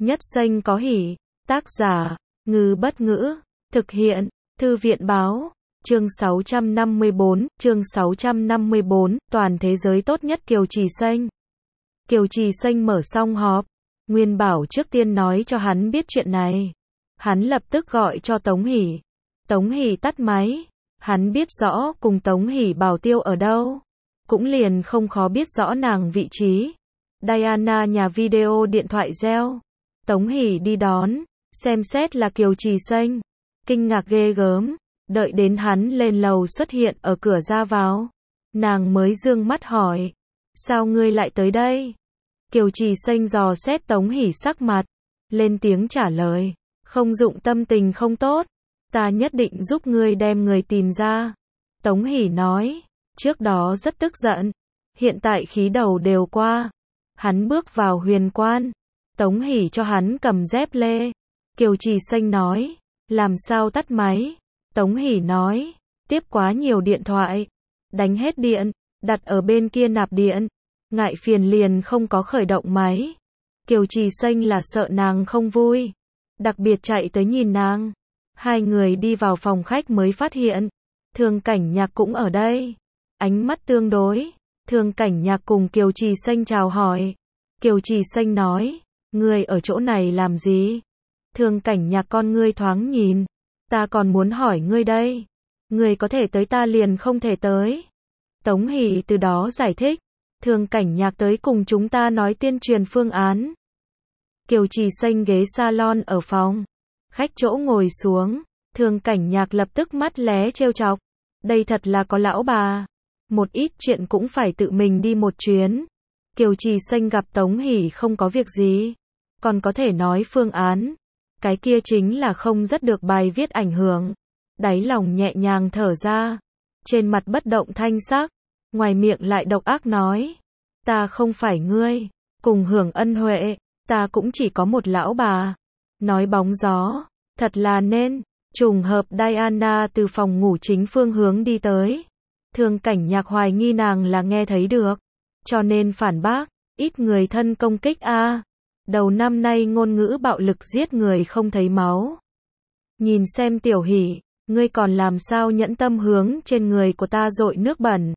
Nhất Xanh có hỉ. Tác giả, Ngư Bất Ngữ. Thực hiện, Thư viện Báo. Chương 654, toàn thế giới tốt nhất Kiều Trì Xanh. Kiều Trì Xanh mở xong họp. Nguyên Bảo trước tiên nói cho hắn biết chuyện này. Hắn lập tức gọi cho Tống Hỷ. Tống Hỷ tắt máy. Hắn biết rõ cùng Tống Hỷ Bảo Tiêu ở đâu. Cũng liền không khó biết rõ nàng vị trí. Diana nhà video điện thoại reo. Tống Hỷ đi đón. Xem xét là Kiều Trì Xanh. Kinh ngạc ghê gớm. Đợi đến hắn lên lầu xuất hiện ở cửa ra vào. Nàng mới dương mắt hỏi. Sao ngươi lại tới đây? Kiều Trì Xanh dò xét Tống Hỷ sắc mặt. Lên tiếng trả lời. Không dụng tâm tình không tốt. Ta nhất định giúp ngươi đem người tìm ra. Tống Hỷ nói. Trước đó rất tức giận. Hiện tại khí đầu đều qua. Hắn bước vào huyền quan. Tống Hỷ cho hắn cầm dép lê. Kiều Trì Xanh nói. Làm sao tắt máy? Tống Hỷ nói. Tiếp quá nhiều điện thoại. Đánh hết điện. Đặt ở bên kia nạp điện. Ngại phiền liền không có khởi động máy. Kiều Trì Xanh là sợ nàng không vui. Đặc biệt chạy tới nhìn nàng. Hai người đi vào phòng khách mới phát hiện. Thường Cảnh Nhạc cũng ở đây. Ánh mắt tương đối. Thường Cảnh Nhạc cùng Kiều Trì Xanh chào hỏi. Kiều Trì Xanh nói. Ngươi ở chỗ này làm gì? Thường Cảnh Nhạc con ngươi thoáng nhìn. Ta còn muốn hỏi ngươi đây. Ngươi có thể tới ta liền không thể tới. Tống Hỷ từ đó giải thích. Thường Cảnh Nhạc tới cùng chúng ta nói tuyên truyền phương án. Kiều Trì Xanh ghế salon ở phòng khách chỗ ngồi xuống. Thường Cảnh Nhạc lập tức mắt lé trêu chọc. Đây thật là có lão bà. Một ít chuyện cũng phải tự mình đi một chuyến. Kiều Trì Xanh gặp Tống Hỷ không có việc gì. Còn có thể nói phương án. Cái kia chính là không rất được bài viết ảnh hưởng. Đáy lòng nhẹ nhàng thở ra. Trên mặt bất động thanh sắc. Ngoài miệng lại độc ác nói. Ta không phải ngươi. Cùng hưởng ân huệ. Ta cũng chỉ có một lão bà. Nói bóng gió. Thật là nên. Trùng hợp Diana từ phòng ngủ chính phương hướng đi tới. Thường Cảnh Nhạc hoài nghi nàng là nghe thấy được. Cho nên phản bác. Ít người thân công kích a. Đầu năm nay ngôn ngữ bạo lực giết người không thấy máu. Nhìn xem Tiểu Hỷ. Ngươi còn làm sao nhẫn tâm hướng trên người của ta dội nước bẩn.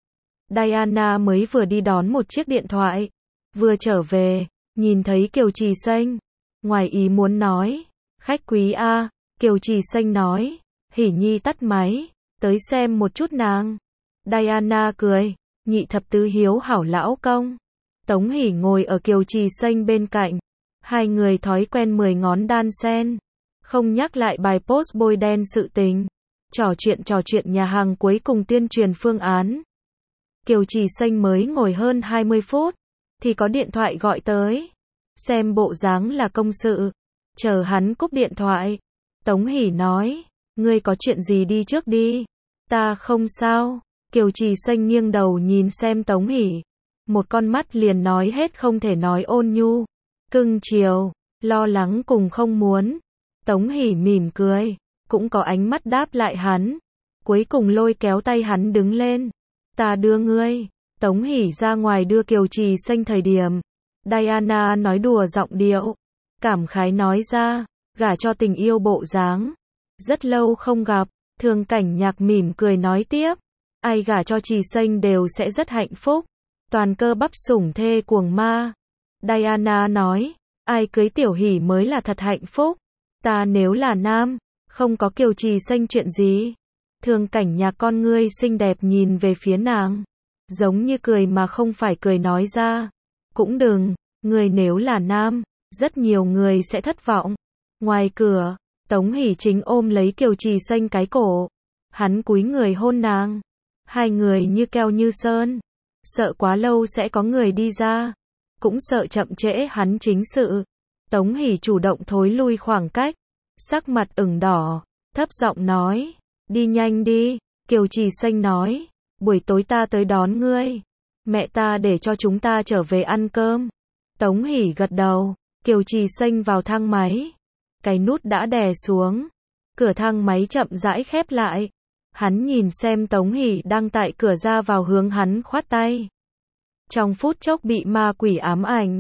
Diana mới vừa đi đón một chiếc điện thoại. Vừa trở về. Nhìn thấy Kiều Trì Xanh. Ngoài ý muốn nói. Khách quý a. Kiều Trì Xanh nói. Hỷ nhi tắt máy. Tới xem một chút nàng. Diana cười. Nhị thập tứ hiếu hảo lão công. Tống Hỷ ngồi ở Kiều Trì Xanh bên cạnh. Hai người thói quen 10 ngón đan sen. Không nhắc lại bài post bôi đen sự tình. Trò chuyện nhà hàng cuối cùng tuyên truyền phương án. Kiều Trì Xanh mới ngồi hơn 20 phút. Thì có điện thoại gọi tới. Xem bộ dáng là công sự. Chờ hắn cúp điện thoại. Tống Hỷ nói. Ngươi có chuyện gì đi trước đi. Ta không sao. Kiều Trì Xanh nghiêng đầu nhìn xem Tống Hỷ. Một con mắt liền nói hết không thể nói ôn nhu. Cưng chiều. Lo lắng cùng không muốn. Tống Hỷ mỉm cười. Cũng có ánh mắt đáp lại hắn. Cuối cùng lôi kéo tay hắn đứng lên. Ta đưa ngươi. Tống Hỷ ra ngoài đưa Kiều Trì Xanh thời điểm. Diana nói đùa giọng điệu. Cảm khái nói ra. Gả cho tình yêu bộ dáng. Rất lâu không gặp. Thường Cảnh Nhạc mỉm cười nói tiếp. Ai gả cho Trì Xanh đều sẽ rất hạnh phúc. Toàn cơ bắp sủng thê cuồng ma. Diana nói. Ai cưới Tiểu Hỷ mới là thật hạnh phúc. Ta nếu là nam. Không có Kiều Trì Xanh chuyện gì. Thường Cảnh Nhạc con ngươi xinh đẹp nhìn về phía nàng. Giống như cười mà không phải cười nói ra. Cũng đừng. Người nếu là nam. Rất nhiều người sẽ thất vọng. Ngoài cửa. Tống Hỷ chính ôm lấy Kiều Trì Xanh cái cổ. Hắn cúi người hôn nàng. Hai người như keo như sơn. Sợ quá lâu sẽ có người đi ra. Cũng sợ chậm trễ hắn chính sự. Tống Hỷ chủ động thối lui khoảng cách. Sắc mặt ửng đỏ. Thấp giọng nói. Đi nhanh đi. Kiều Trì Xanh nói. Buổi tối ta tới đón ngươi. Mẹ ta để cho chúng ta trở về ăn cơm. Tống Hỷ gật đầu. Kiều Trì Xanh vào thang máy. Cái nút đã đè xuống. Cửa thang máy chậm rãi khép lại. Hắn nhìn xem Tống Hỷ đang tại cửa ra vào hướng hắn khoát tay. Trong phút chốc bị ma quỷ ám ảnh.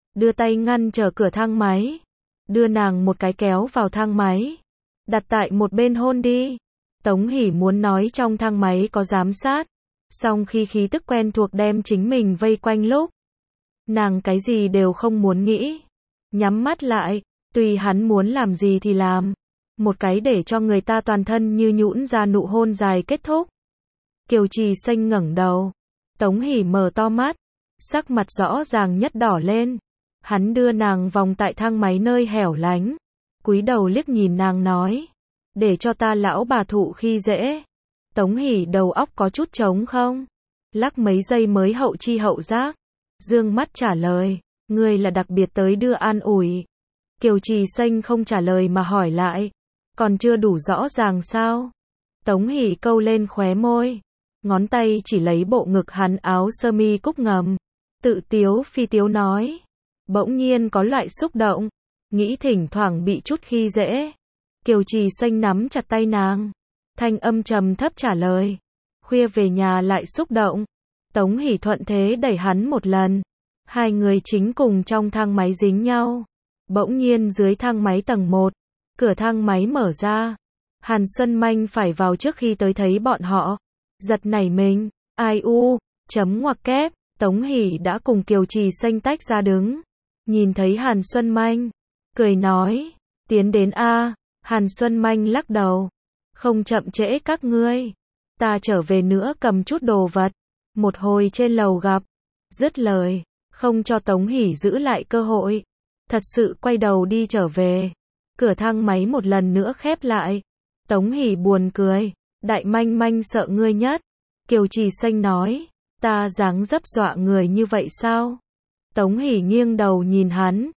đưa tay ngăn trở cửa thang máy, đưa nàng một cái kéo vào thang máy, đặt tại một bên hôn đi. Tống Hỷ muốn nói trong thang máy có giám sát, song khi khí tức quen thuộc đem chính mình vây quanh lúc, nàng cái gì đều không muốn nghĩ, nhắm mắt lại, tùy hắn muốn làm gì thì làm. Một cái để cho người ta toàn thân như nhũn ra nụ hôn dài kết thúc. Kiều Trì Xanh ngẩng đầu, Tống Hỷ mở to mắt, sắc mặt rõ ràng nhất đỏ lên. Hắn đưa nàng vòng tại thang máy nơi hẻo lánh, cúi đầu liếc nhìn nàng nói, để cho ta lão bà thụ khi dễ. Tống Hỷ đầu óc có chút trống không, lắc mấy giây mới hậu chi hậu giác, dương mắt trả lời, ngươi là đặc biệt tới đưa an ủi. Kiều Trì Xanh không trả lời mà hỏi lại, còn chưa đủ rõ ràng sao? Tống Hỷ câu lên khóe môi, ngón tay chỉ lấy bộ ngực hắn áo sơ mi cúc ngầm, tự tiếu phi tiếu nói, bỗng nhiên có loại xúc động, nghĩ thỉnh thoảng bị chút khi dễ. Kiều Trì Xanh nắm chặt tay nàng, thanh âm trầm thấp trả lời, khuya về nhà lại xúc động. Tống Hỷ thuận thế đẩy hắn một lần, hai người chính cùng trong thang máy dính nhau. Bỗng nhiên dưới thang máy tầng 1, cửa thang máy mở ra, Hàn Xuân Manh phải vào trước khi tới thấy bọn họ, giật nảy mình, ai u, chấm ngoặc kép. Tống Hỷ đã cùng Kiều Trì Xanh tách ra đứng, nhìn thấy Hàn Xuân Manh, cười nói, tiến đến a. Hàn Xuân Manh lắc đầu, không chậm trễ các ngươi, ta trở về nữa cầm chút đồ vật, một hồi trên lầu gặp. Dứt lời, không cho Tống Hỷ giữ lại cơ hội, thật sự quay đầu đi trở về. Cửa thang máy một lần nữa khép lại. Tống Hỷ buồn cười, đại manh manh sợ ngươi nhất. Kiều Trì Xanh nói, ta dáng dấp dọa người như vậy sao? Tống Hỷ nghiêng đầu nhìn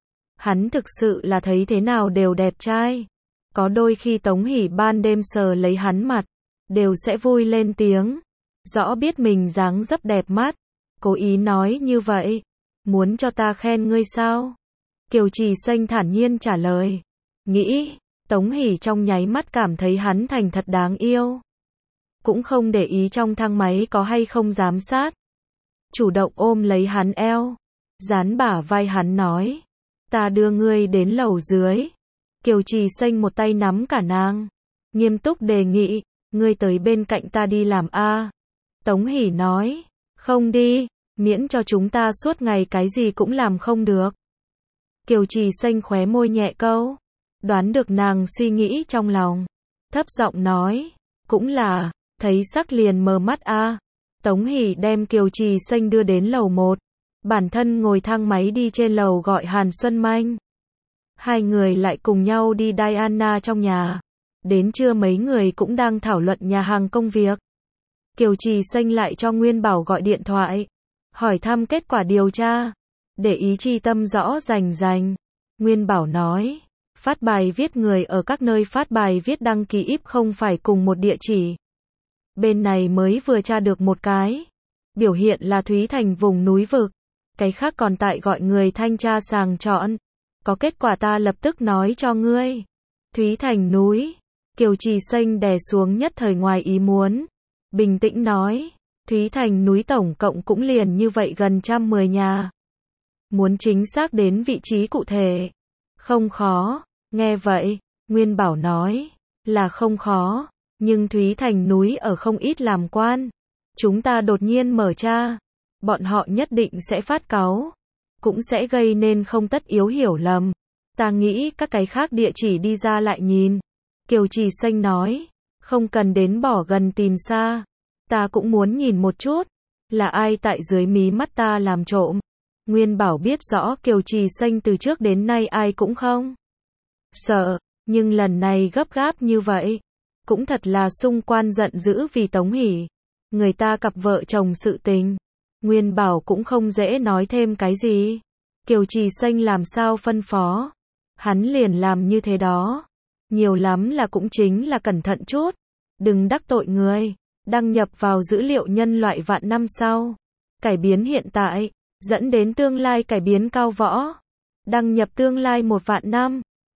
hắn thực sự là thấy thế nào đều đẹp trai. Có đôi khi Tống Hỷ ban đêm sờ lấy hắn mặt, đều sẽ vui lên tiếng, rõ biết mình dáng dấp đẹp mắt, cố ý nói như vậy, muốn cho ta khen ngươi sao? Kiều Trì Xanh thản nhiên trả lời, nghĩ. Tống Hỷ trong nháy mắt cảm thấy hắn thành thật đáng yêu, cũng không để ý trong thang máy có hay không giám sát, chủ động ôm lấy hắn eo, dán bả vai hắn nói, ta đưa ngươi đến lầu dưới. Kiều Trì Xanh một tay nắm cả nàng, nghiêm túc đề nghị, ngươi tới bên cạnh ta đi làm a. Tống Hỷ nói, không đi, miễn cho chúng ta suốt ngày cái gì cũng làm không được. Kiều Trì Xanh khóe môi nhẹ câu, đoán được nàng suy nghĩ trong lòng, thấp giọng nói, cũng là, thấy sắc liền mờ mắt a. Tống Hỷ đem Kiều Trì Xanh đưa đến lầu 1, bản thân ngồi thang máy đi trên lầu gọi Hàn Xuân Manh. Hai người lại cùng nhau đi Diana trong nhà. Đến trưa mấy người cũng đang thảo luận nhà hàng công việc. Kiều Trì Xanh lại cho Nguyên Bảo gọi điện thoại, hỏi thăm kết quả điều tra, để ý chi tâm rõ rành. Nguyên Bảo nói, phát bài viết người ở các nơi phát bài viết đăng ký íp không phải cùng một địa chỉ. Bên này mới vừa tra được một cái, biểu hiện là Thúy Thành vùng núi vực, cái khác còn tại gọi người thanh tra sàng chọn. Có kết quả ta lập tức nói cho ngươi. Thúy Thành núi. Kiều Trì Xanh đè xuống nhất thời ngoài ý muốn, bình tĩnh nói, Thúy Thành núi tổng cộng cũng liền như vậy gần 110 nhà. Muốn chính xác đến vị trí cụ thể, không khó. Nghe vậy, Nguyên Bảo nói, là không khó, nhưng Thúy Thành núi ở không ít làm quan. Chúng ta đột nhiên mở tra, bọn họ nhất định sẽ phát cáu, cũng sẽ gây nên không tất yếu hiểu lầm. Ta nghĩ các cái khác địa chỉ đi ra lại nhìn. Kiều Trì Xanh nói, không cần đến bỏ gần tìm xa, ta cũng muốn nhìn một chút, là ai tại dưới mí mắt ta làm trộm. Nguyên Bảo biết rõ Kiều Trì Xanh từ trước đến nay ai cũng không sợ, nhưng lần này gấp gáp như vậy, cũng thật là xung quan giận dữ vì Tống Hỷ. Người ta cặp vợ chồng sự tình, Nguyên Bảo cũng không dễ nói thêm cái gì. Kiều Trì Xanh làm sao phân phó, hắn liền làm như thế đó. Nhiều lắm là cũng chính là cẩn thận chút, đừng đắc tội người, đăng nhập vào dữ liệu nhân loại vạn năm sau, cải biến hiện tại, dẫn đến tương lai cải biến cao võ, đăng nhập tương lai 1 vạn năm.